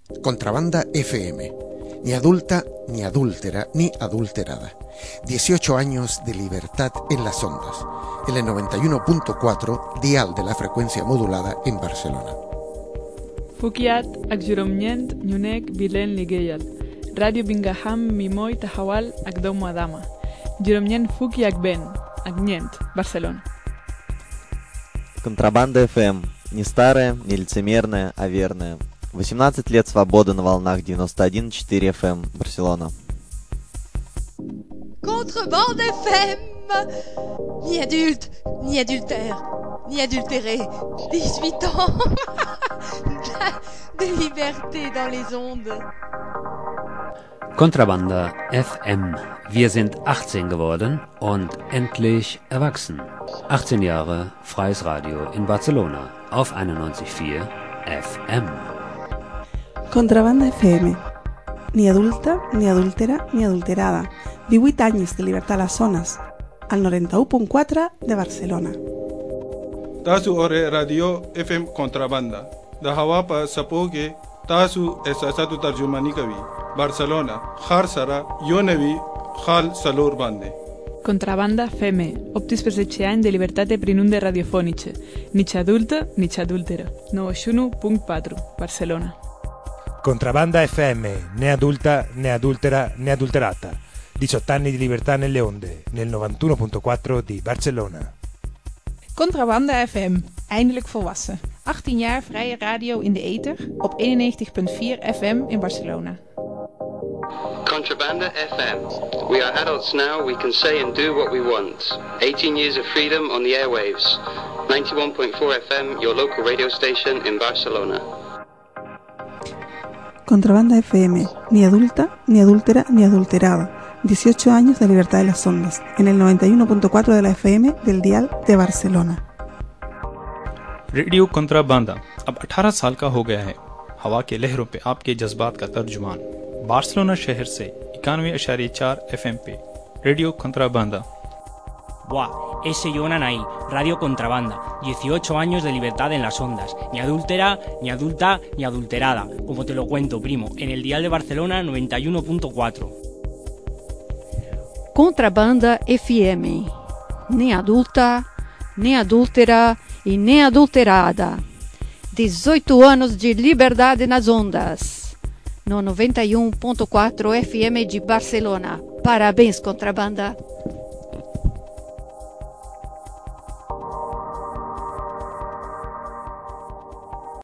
Contrabanda FM. Ni adulta, ni adúltera, ni adulterada. 18 años de libertad en las ondas. En el 91.4, dial de la frecuencia modulada en Barcelona. Fukiat, Akjuromnient, Nyunek, Bilen Ligeyal. Radio Bingaham, Mimoy, Tahawal, Akdom Adama. Juromnient Fuki Akben, Aknient, Барселона. Контрабанда FM. Не старая, не лицемерная, а верная. 18 лет свободы на волнах 91.4 FM, Барселона. Contrebande FM. Ni adulte, ni adultère, ni adultéré. 18 ans. De liberté dans les ondes. Kontrabanda FM. Wir sind 18 geworden und endlich erwachsen. 18 Jahre freies Radio in Barcelona auf 91.4 FM. Contrabanda FM. Ni adulta, ni adúltera, ni adulterada. 18 anys de llibertat a les zones. Al 91.4 de Barcelona. تاسو اور رادیو FM Contrabanda د هوا په سپو کې تاسو احساساتو ترجمانی کوي. بارسلونا خار سره یو نوی خال سلور باندې. Contrabanda FM, 18 anys de libertat prin unde radiofonice, nici adulta, nici adultera. 91.4, Barcelona. Contrabanda FM, né adulta, né adultera, né adulterata. 18 anni di libertà nelle onde, nel 91.4 di Barcelona. Contrabanda FM, eindelijk volwassen. 18 jaar vrije radio in de ether op 91.4 FM in Barcelona. Contrabanda FM. We are adults now, we can say and do what we want. 18 years of freedom on the airwaves. 91.4 FM, your local radio station in Barcelona. Contrabanda FM, ni adulta, ni adúltera, ni adulterada. 18 años de libertad de las ondas, en el 91.4 de la FM del dial de Barcelona. Radio Contrabanda अब 18 साल का हो गया है. हवा के लहरों पे आपके जज्बात का तर्जुमान. बार्सिलोना शहर से 91.4 FM पे radio Contrabanda. Buah, ese Jonan ahí, Radio Contrabanda, 18 años de libertad en las ondas, ni adúltera, ni adulta, ni adulterada, como te lo cuento, primo, en el dial de Barcelona 91.4. Contrabanda FM, nem adulta, nem adúltera e nem adulterada. 18 anos de liberdade nas ondas, no 91.4 FM de Barcelona. Parabéns, Contrabanda.